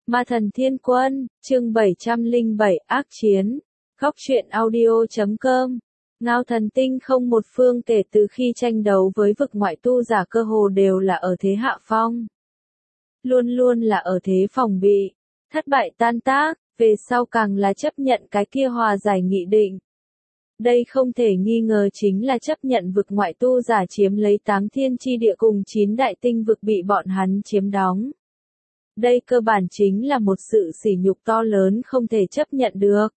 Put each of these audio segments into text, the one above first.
Ma Thần Thiên Quân, chương 707 ác chiến. Góc truyện audio.com. Ngao Thần Tinh không một phương kể từ khi tranh đấu với vực ngoại tu giả cơ hồ đều là ở thế hạ phong. Luôn luôn là ở thế phòng bị. Thất bại tan tác, về sau càng là chấp nhận cái kia hòa giải nghị định. Đây không thể nghi ngờ chính là chấp nhận vực ngoại tu giả chiếm lấy 8 thiên chi địa cùng 9 đại tinh vực bị bọn hắn chiếm đóng. Đây cơ bản chính là một sự sỉ nhục to lớn không thể chấp nhận được.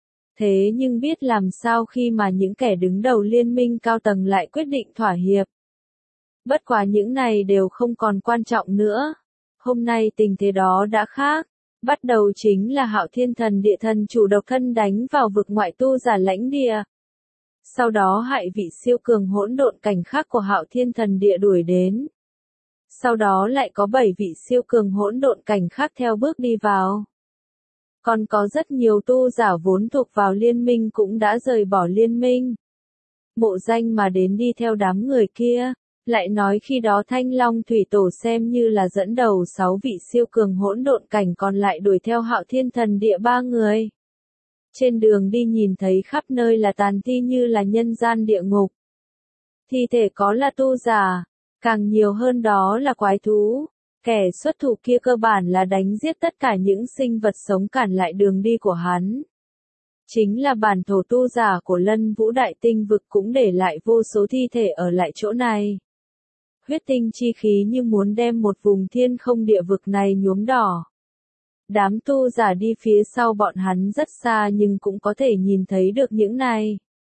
Thế nhưng biết làm sao khi mà những kẻ đứng đầu liên minh cao tầng lại quyết định thỏa hiệp. Bất quá những này đều không còn quan trọng nữa. Hôm nay tình thế đó đã khác. Bắt đầu chính là Hạo Thiên Thần Địa Thần chủ độc thân đánh vào vực ngoại tu giả lãnh địa. Sau đó hại vị siêu cường hỗn độn cảnh khác của Hạo Thiên Thần Địa đuổi đến. Sau đó lại có 7 vị siêu cường hỗn độn cảnh khác theo bước đi vào. Còn có rất nhiều tu giả vốn thuộc vào liên minh cũng đã rời bỏ liên minh. Mộ Danh mà đến đi theo đám người kia, lại nói khi đó Thanh Long Thủy Tổ xem như là dẫn đầu 6 vị siêu cường hỗn độn cảnh còn lại đuổi theo Hạo Thiên Thần Địa 3 người. Trên đường đi nhìn thấy khắp nơi là tàn thi như là nhân gian địa ngục. Thi thể có là tu giả. Càng nhiều hơn đó là quái thú, kẻ xuất thủ kia cơ bản là đánh giết tất cả những sinh vật sống cản lại đường đi của hắn. Chính là bản thổ tu giả của Lân Vũ Đại Tinh vực cũng để lại vô số thi thể ở lại chỗ này. Huyết tinh chi khí như muốn đem một vùng thiên không địa vực này nhuốm đỏ. Đám tu giả đi phía sau bọn hắn rất xa nhưng cũng có thể nhìn thấy được những này.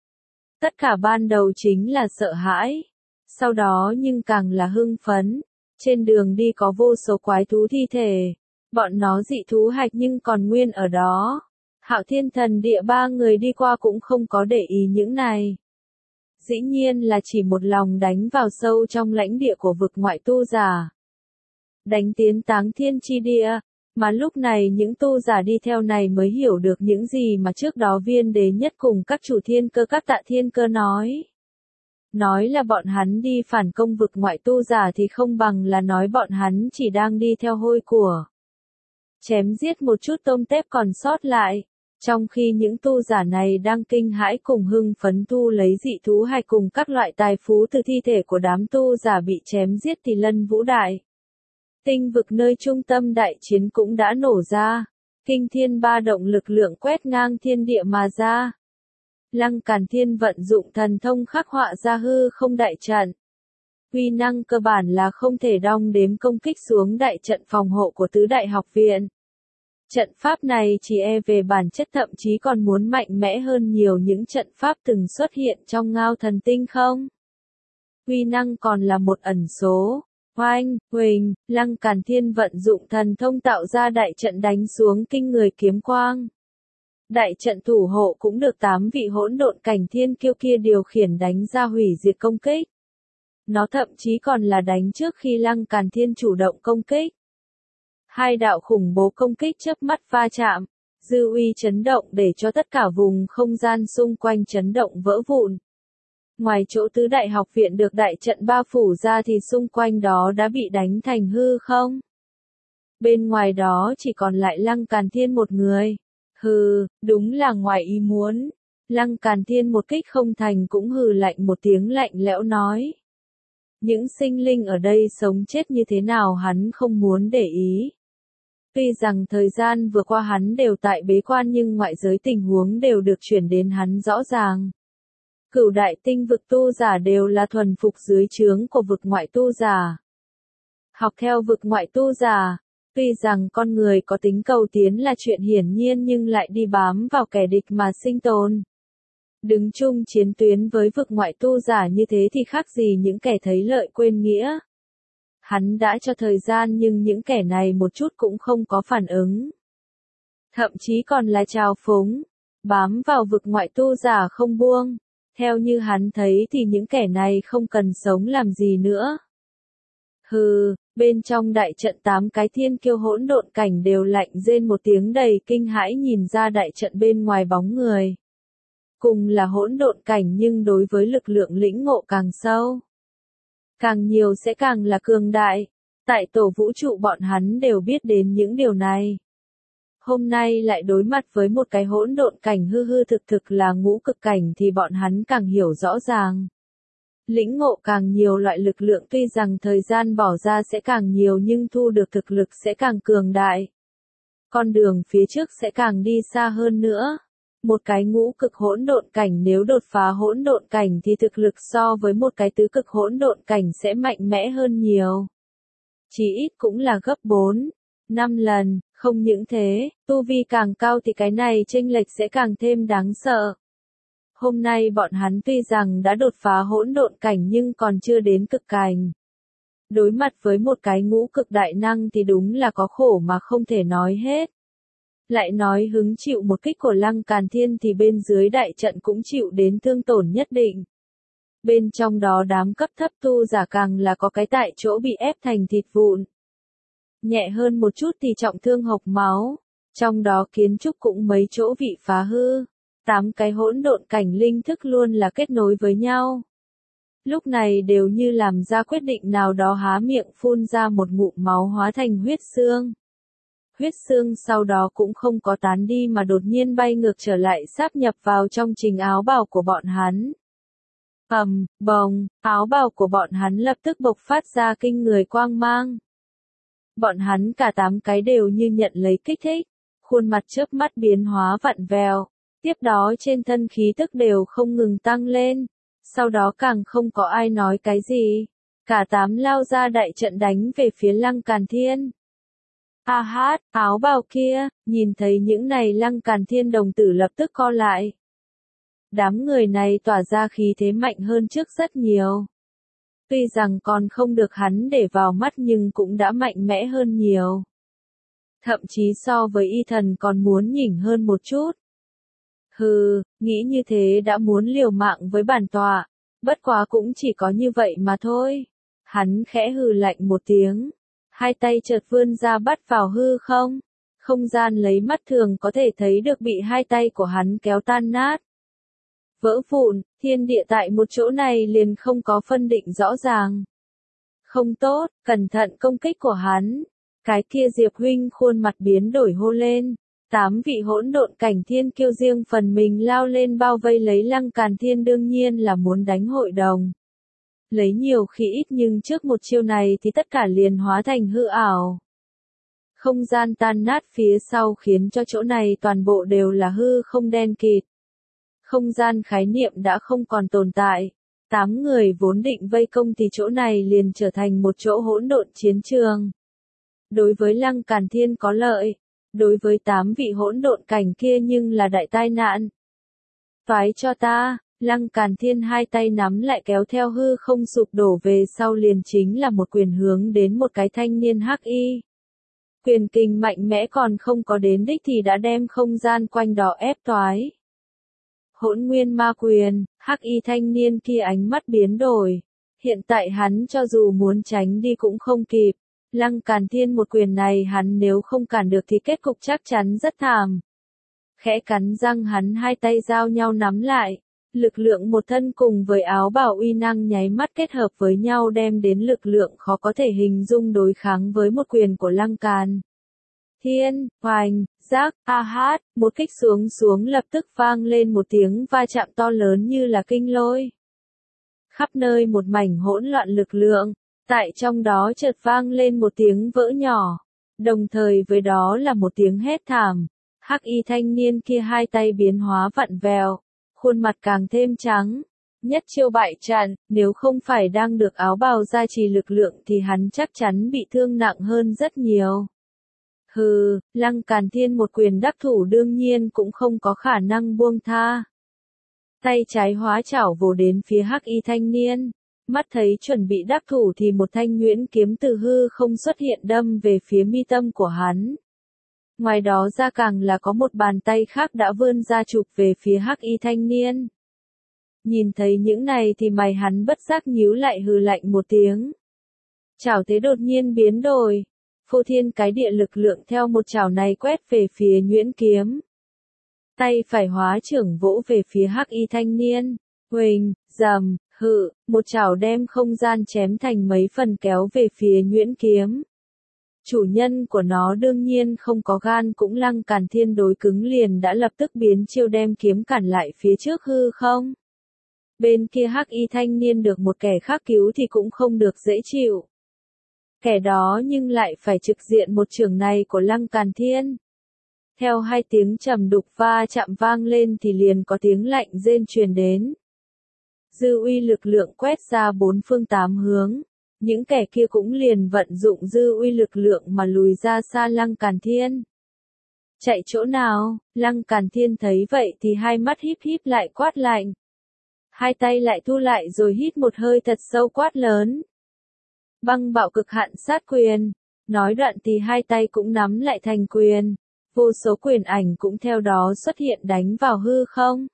Tất cả ban đầu chính là sợ hãi. Sau đó nhưng càng là hưng phấn, trên đường đi có vô số quái thú thi thể, bọn nó dị thú hạch nhưng còn nguyên ở đó. Hạo Thiên Thần Địa 3 người đi qua cũng không có để ý những này. Dĩ nhiên là chỉ một lòng đánh vào sâu trong lãnh địa của vực ngoại tu giả. Đánh tiến Táng Thiên Chi Địa, mà lúc này những tu giả đi theo này mới hiểu được những gì mà trước đó Viên Đế Nhất cùng các chủ thiên cơ các Tạ Thiên Cơ nói. Nói là bọn hắn đi phản công vực ngoại tu giả thì không bằng là nói bọn hắn chỉ đang đi theo hôi của. Chém giết một chút tôm tép còn sót lại, trong khi những tu giả này đang kinh hãi cùng hưng phấn thu lấy dị thú hay cùng các loại tài phú từ thi thể của đám tu giả bị chém giết thì Lân Vũ Đại Tinh vực nơi trung tâm đại chiến cũng đã nổ ra, kinh thiên ba động lực lượng quét ngang thiên địa mà ra. Lăng Càn Thiên vận dụng thần thông khắc họa ra hư không đại trận. Uy năng cơ bản là không thể đong đếm công kích xuống đại trận phòng hộ của tứ đại học viện. Trận pháp này chỉ về bản chất thậm chí còn muốn mạnh mẽ hơn nhiều những trận pháp từng xuất hiện trong Ngao Thần Tinh không? Uy năng còn là một ẩn số. Oanh, huỳnh, Lăng Càn Thiên vận dụng thần thông tạo ra đại trận đánh xuống kinh người kiếm quang. Đại trận thủ hộ cũng được 8 vị hỗn độn cảnh thiên kiêu kia điều khiển đánh ra hủy diệt công kích. Nó thậm chí còn là đánh trước khi Lăng Càn Thiên chủ động công kích. Hai đạo khủng bố công kích chớp mắt va chạm, dư uy chấn động để cho tất cả vùng không gian xung quanh chấn động vỡ vụn. Ngoài chỗ tứ đại học viện được đại trận bao phủ ra thì xung quanh đó đã bị đánh thành hư không. Bên ngoài đó chỉ còn lại Lăng Càn Thiên một người. Hừ, đúng là ngoài ý muốn. Lăng Càn Thiên một kích không thành cũng hừ lạnh một tiếng lạnh lẽo nói. Những sinh linh ở đây sống chết như thế nào hắn không muốn để ý. Tuy rằng thời gian vừa qua hắn đều tại bế quan nhưng ngoại giới tình huống đều được chuyển đến hắn rõ ràng. Cửu đại tinh vực tu giả đều là thuần phục dưới trướng của vực ngoại tu giả. Học theo vực ngoại tu giả. Tuy rằng con người có tính cầu tiến là chuyện hiển nhiên nhưng lại đi bám vào kẻ địch mà sinh tồn. Đứng chung chiến tuyến với vực ngoại tu giả như thế thì khác gì những kẻ thấy lợi quên nghĩa. Hắn đã cho thời gian nhưng những kẻ này một chút cũng không có phản ứng. Thậm chí còn là trào phúng, bám vào vực ngoại tu giả không buông. Theo như hắn thấy thì những kẻ này không cần sống làm gì nữa. Hừ, bên trong đại trận 8 cái thiên kiêu hỗn độn cảnh đều lạnh rên một tiếng đầy kinh hãi nhìn ra đại trận bên ngoài bóng người. Cùng là hỗn độn cảnh nhưng đối với lực lượng lĩnh ngộ càng sâu. Càng nhiều sẽ càng là cường đại. Tại tổ vũ trụ bọn hắn đều biết đến những điều này. Hôm nay lại đối mặt với một cái hỗn độn cảnh hư hư thực thực là ngũ cực cảnh thì bọn hắn càng hiểu rõ ràng. Lĩnh ngộ càng nhiều loại lực lượng tuy rằng thời gian bỏ ra sẽ càng nhiều nhưng thu được thực lực sẽ càng cường đại. Con đường phía trước sẽ càng đi xa hơn nữa. Một cái ngũ cực hỗn độn cảnh nếu đột phá hỗn độn cảnh thì thực lực so với một cái tứ cực hỗn độn cảnh sẽ mạnh mẽ hơn nhiều. Chỉ ít cũng là gấp 4, 5 lần, không những thế, tu vi càng cao thì cái này chênh lệch sẽ càng thêm đáng sợ. Hôm nay bọn hắn tuy rằng đã đột phá hỗn độn cảnh nhưng còn chưa đến cực cảnh. Đối mặt với một cái ngũ cực đại năng thì đúng là có khổ mà không thể nói hết. Lại nói hứng chịu một kích của Lăng Càn Thiên thì bên dưới đại trận cũng chịu đến thương tổn nhất định. Bên trong đó đám cấp thấp tu giả càng là có cái tại chỗ bị ép thành thịt vụn. Nhẹ hơn một chút thì trọng thương hộc máu, trong đó kiến trúc cũng mấy chỗ bị phá hư. 8 cái hỗn độn cảnh linh thức luôn là kết nối với nhau. Lúc này đều như làm ra quyết định nào đó há miệng phun ra một ngụm máu hóa thành huyết xương. Huyết xương sau đó cũng không có tán đi mà đột nhiên bay ngược trở lại sáp nhập vào trong trình áo bào của bọn hắn. Bồng, áo bào của bọn hắn lập tức bộc phát ra kinh người quang mang. Bọn hắn cả 8 cái đều như nhận lấy kích thích, khuôn mặt chớp mắt biến hóa vặn vẹo, tiếp đó trên thân khí tức đều không ngừng tăng lên, sau đó càng không có ai nói cái gì, cả 8 lao ra đại trận đánh về phía Lăng Càn Thiên. A hát, áo bào kia, nhìn thấy những này Lăng Càn Thiên đồng tử lập tức co lại. Đám người này tỏa ra khí thế mạnh hơn trước rất nhiều. Tuy rằng còn không được hắn để vào mắt nhưng cũng đã mạnh mẽ hơn nhiều. Thậm chí so với y thần còn muốn nhỉnh hơn một chút. Hừ, nghĩ như thế đã muốn liều mạng với bản tọa, bất quá cũng chỉ có như vậy mà thôi. Hắn khẽ hừ lạnh một tiếng, hai tay chợt vươn ra bắt vào hư không. Không gian lấy mắt thường có thể thấy được bị hai tay của hắn kéo tan nát. Vỡ vụn, thiên địa tại một chỗ này liền không có phân định rõ ràng. Không tốt, cẩn thận công kích của hắn. Cái kia Diệp huynh khuôn mặt biến đổi hô lên. 8 vị hỗn độn cảnh thiên kiêu riêng phần mình lao lên bao vây lấy Lăng Càn Thiên đương nhiên là muốn đánh hội đồng. Lấy nhiều khi ít nhưng trước một chiêu này thì tất cả liền hóa thành hư ảo. Không gian tan nát phía sau khiến cho chỗ này toàn bộ đều là hư không đen kịt. Không gian khái niệm đã không còn tồn tại. 8 người vốn định vây công thì chỗ này liền trở thành một chỗ hỗn độn chiến trường. Đối với Lăng Càn Thiên có lợi, đối với 8 vị hỗn độn cảnh kia nhưng là đại tai nạn. Phái cho ta, Lăng Càn Thiên hai tay nắm lại kéo theo hư không sụp đổ về sau liền chính là một quyền hướng đến một cái thanh niên hắc y. Quyền kình mạnh mẽ còn không có đến đích thì đã đem không gian quanh đó ép toái. Hỗn nguyên ma quyền, hắc y thanh niên kia ánh mắt biến đổi. Hiện tại hắn cho dù muốn tránh đi cũng không kịp. Lăng Càn Thiên một quyền này hắn nếu không cản được thì kết cục chắc chắn rất thảm. Khẽ cắn răng hắn hai tay giao nhau nắm lại. Lực lượng một thân cùng với áo bào uy năng nháy mắt kết hợp với nhau đem đến lực lượng khó có thể hình dung đối kháng với một quyền của Lăng Càn Thiên, hoành, giác, a hát, một kích xuống lập tức vang lên một tiếng va chạm to lớn như là kinh lôi. Khắp nơi một mảnh hỗn loạn lực lượng, tại trong đó chợt vang lên một tiếng vỡ nhỏ, đồng thời với đó là một tiếng hét thảm. Hắc y thanh niên kia hai tay biến hóa vặn vẹo, khuôn mặt càng thêm trắng. Nhất chiêu bại trận, nếu không phải đang được áo bào gia trì lực lượng thì hắn chắc chắn bị thương nặng hơn rất nhiều. Hừ, Lăng Càn Thiên một quyền đắc thủ đương nhiên cũng không có khả năng buông tha. Tay trái hóa chảo vồ đến phía hắc y thanh niên, mắt thấy chuẩn bị đắc thủ thì một thanh nhuyễn kiếm từ hư không xuất hiện đâm về phía mi tâm của hắn. Ngoài đó ra càng là có một bàn tay khác đã vươn ra chụp về phía hắc y thanh niên. Nhìn thấy những này thì mày hắn bất giác nhíu lại hừ lạnh một tiếng. Chảo thế đột nhiên biến đổi. Phô thiên cái địa lực lượng theo một chảo này quét về phía nhuyễn kiếm. Tay phải hóa trưởng vỗ về phía hắc y thanh niên. Huỳnh, rầm, hự, một chảo đem không gian chém thành mấy phần kéo về phía nhuyễn kiếm. Chủ nhân của nó đương nhiên không có gan, cũng Lăng Càn Thiên đối cứng liền đã lập tức biến chiêu đem kiếm cản lại phía trước hư không. Bên kia hắc y thanh niên được một kẻ khác cứu thì cũng không được dễ chịu. Kẻ đó nhưng lại phải trực diện một chưởng này của Lăng Càn Thiên. Theo hai tiếng trầm đục va chạm vang lên thì liền có tiếng lạnh rên truyền đến. Dư uy lực lượng quét ra bốn phương tám hướng. Những kẻ kia cũng liền vận dụng dư uy lực lượng mà lùi ra xa Lăng Càn Thiên. Chạy chỗ nào? Lăng Càn Thiên thấy vậy thì hai mắt híp híp lại quát lạnh. Hai tay lại thu lại rồi hít một hơi thật sâu quát lớn. Băng bạo cực hạn sát quyền. Nói đoạn thì hai tay cũng nắm lại thành quyền. Vô số quyền ảnh cũng theo đó xuất hiện đánh vào hư không.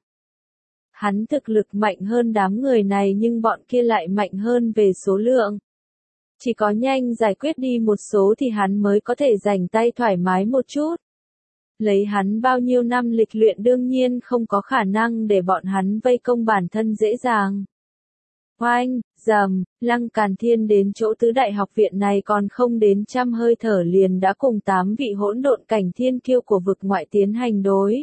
Hắn thực lực mạnh hơn đám người này nhưng bọn kia lại mạnh hơn về số lượng. Chỉ có nhanh giải quyết đi một số thì hắn mới có thể rảnh tay thoải mái một chút. Lấy hắn bao nhiêu năm lịch luyện đương nhiên không có khả năng để bọn hắn vây công bản thân dễ dàng. Oanh, dầm, Lăng Càn Thiên đến chỗ tứ đại học viện này còn không đến trăm hơi thở liền đã cùng 8 vị hỗn độn cảnh thiên kiêu của vực ngoại tiến hành đối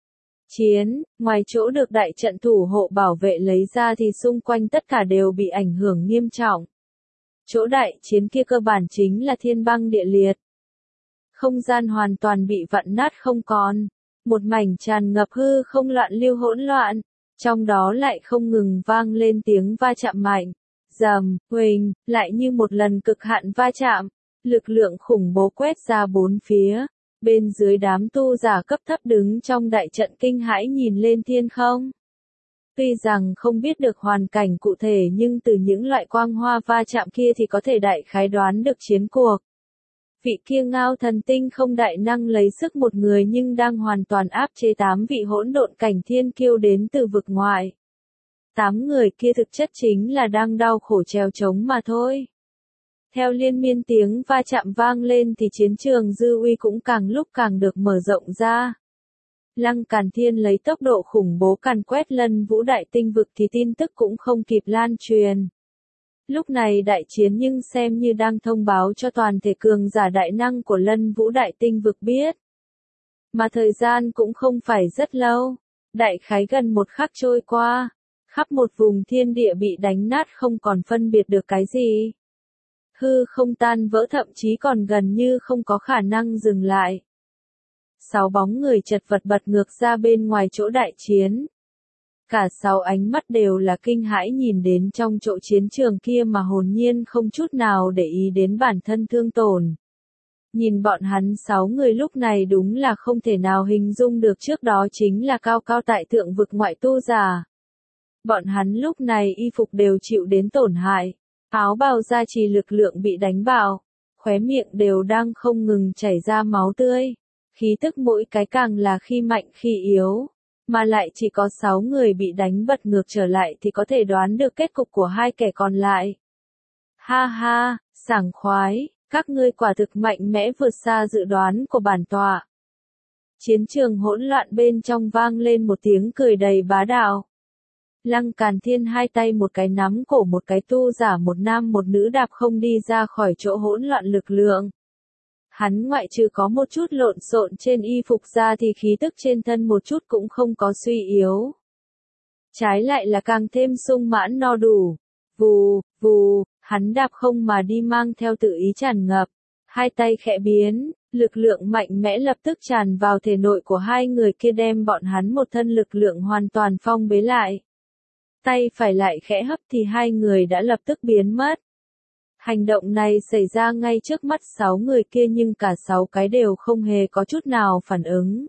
chiến. Ngoài chỗ được đại trận thủ hộ bảo vệ lấy ra thì xung quanh tất cả đều bị ảnh hưởng nghiêm trọng. Chỗ đại chiến kia cơ bản chính là thiên băng địa liệt. Không gian hoàn toàn bị vặn nát không còn. Một mảnh tràn ngập hư không loạn lưu hỗn loạn. Trong đó lại không ngừng vang lên tiếng va chạm mạnh. Dầm, huỳnh, lại như một lần cực hạn va chạm. Lực lượng khủng bố quét ra bốn phía. Bên dưới đám tu giả cấp thấp đứng trong đại trận kinh hãi nhìn lên thiên không. Tuy rằng không biết được hoàn cảnh cụ thể nhưng từ những loại quang hoa va chạm kia thì có thể đại khái đoán được chiến cuộc. Vị kia Ngao Thần Tinh không đại năng lấy sức một người nhưng đang hoàn toàn áp chế 8 vị hỗn độn cảnh thiên kiêu đến từ vực ngoại. 8 người kia thực chất chính là đang đau khổ trèo trống mà thôi. Theo liên miên tiếng va chạm vang lên thì chiến trường dư uy cũng càng lúc càng được mở rộng ra. Lăng Càn Thiên lấy tốc độ khủng bố càn quét Lân Vũ Đại Tinh Vực thì tin tức cũng không kịp lan truyền. Lúc này đại chiến nhưng xem như đang thông báo cho toàn thể cường giả đại năng của Lân Vũ Đại Tinh Vực biết. Mà thời gian cũng không phải rất lâu, đại khái gần một khắc trôi qua, khắp một vùng thiên địa bị đánh nát không còn phân biệt được cái gì. Hư không tan vỡ thậm chí còn gần như không có khả năng dừng lại. 6 bóng người chật vật bật ngược ra bên ngoài chỗ đại chiến. Cả 6 ánh mắt đều là kinh hãi nhìn đến trong chỗ chiến trường kia mà hồn nhiên không chút nào để ý đến bản thân thương tổn. Nhìn bọn hắn 6 người lúc này đúng là không thể nào hình dung được trước đó chính là cao cao tại thượng vực ngoại tu giả. Bọn hắn lúc này y phục đều chịu đến tổn hại, áo bào gia trì lực lượng bị đánh bạo, khóe miệng đều đang không ngừng chảy ra máu tươi. Khí tức mỗi cái càng là khi mạnh khi yếu, mà lại chỉ có 6 người bị đánh bật ngược trở lại thì có thể đoán được kết cục của hai kẻ còn lại. Ha ha, sảng khoái, các ngươi quả thực mạnh mẽ vượt xa dự đoán của bản tọa. Chiến trường hỗn loạn bên trong vang lên một tiếng cười đầy bá đạo. Lăng Càn Thiên hai tay một cái nắm cổ một cái tu giả một nam một nữ đạp không đi ra khỏi chỗ hỗn loạn lực lượng. Hắn ngoại trừ có một chút lộn xộn trên y phục ra thì khí tức trên thân một chút cũng không có suy yếu. Trái lại là càng thêm sung mãn no đủ. Vù, vù, hắn đạp không mà đi mang theo tự ý tràn ngập. Hai tay khẽ biến, lực lượng mạnh mẽ lập tức tràn vào thể nội của hai người kia đem bọn hắn một thân lực lượng hoàn toàn phong bế lại. Tay phải lại khẽ hấp thì hai người đã lập tức biến mất. Hành động này xảy ra ngay trước mắt 6 người kia nhưng cả 6 cái đều không hề có chút nào phản ứng.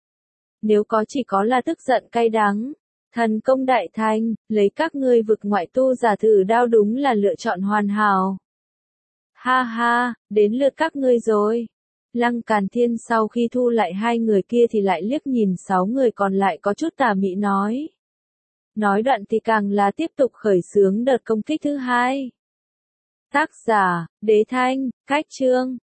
Nếu có chỉ có là tức giận cay đắng. Thần công đại thành, lấy các ngươi vực ngoại tu giả thử đao đúng là lựa chọn hoàn hảo. Ha ha, đến lượt các ngươi rồi. Lăng Càn Thiên sau khi thu lại hai người kia thì lại liếc nhìn 6 người còn lại có chút tà mị nói. Nói đoạn thì càng là tiếp tục khởi xướng đợt công kích thứ hai. Tác giả, Đế Thanh, Cách Chương.